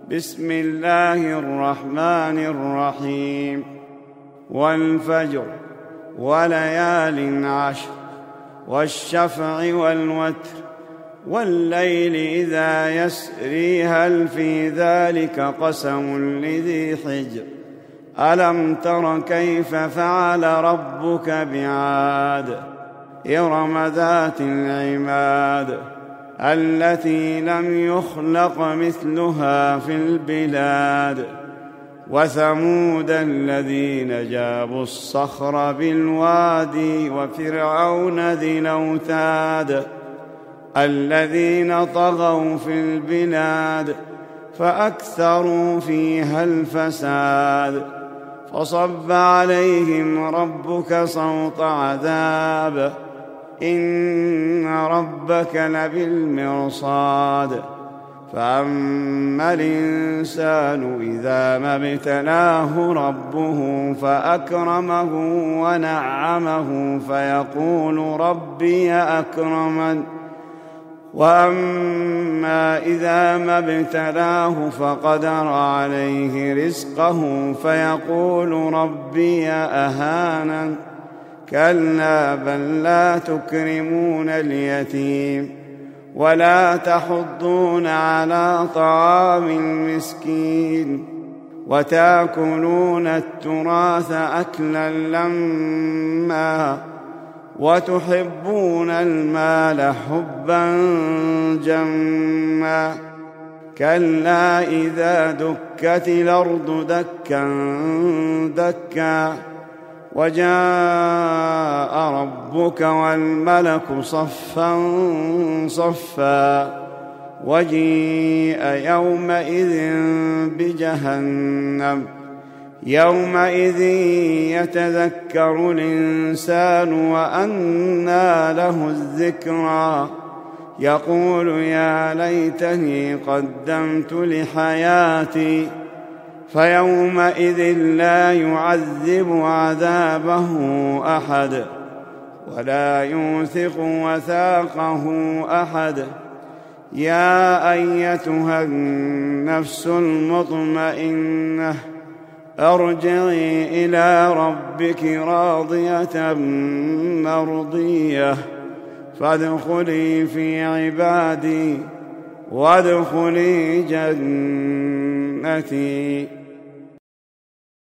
بسم الله الرحمن الرحيم والفجر وليال عشر والشفع والوتر والليل إذا يسري هل في ذلك قسم لذي حجر ألم تر كيف فعل ربك بعاد إرم ذات العماد التي لم يخلق مثلها في البلاد وثمود الذين جابوا الصخر بالوادي وفرعون ذي الأوتاد الذين طغوا في البلاد فأكثروا فيها الفساد فصب عليهم ربك صوت عذاب إن ربك لبالمرصاد فأما الإنسان إذا ما ابتلاه ربه فأكرمه ونعمه فيقول ربي أكرمن وأما إذا ما ابتلاه فقدر عليه رزقه فيقول ربي أهانن كلا بل لا تكرمون اليتيم ولا تحضون على طعام المسكين وتأكلون التراث أكلا لما وتحبون المال حبا جما كلا إذا دكت الأرض دكا دكا وجاء ربك والملك صفا صفا وجيء يومئذ بجهنم يومئذ يتذكر الإنسان وأنى له الذكرى يقول يا ليتني قدمت لحياتي فيومئذ لا يعذب عذابه أحد ولا يوثق وثاقه أحد يا أيتها النفس المطمئنة ارجعي إلى ربك راضية مرضية فادخلي في عبادي وادخلي جنتي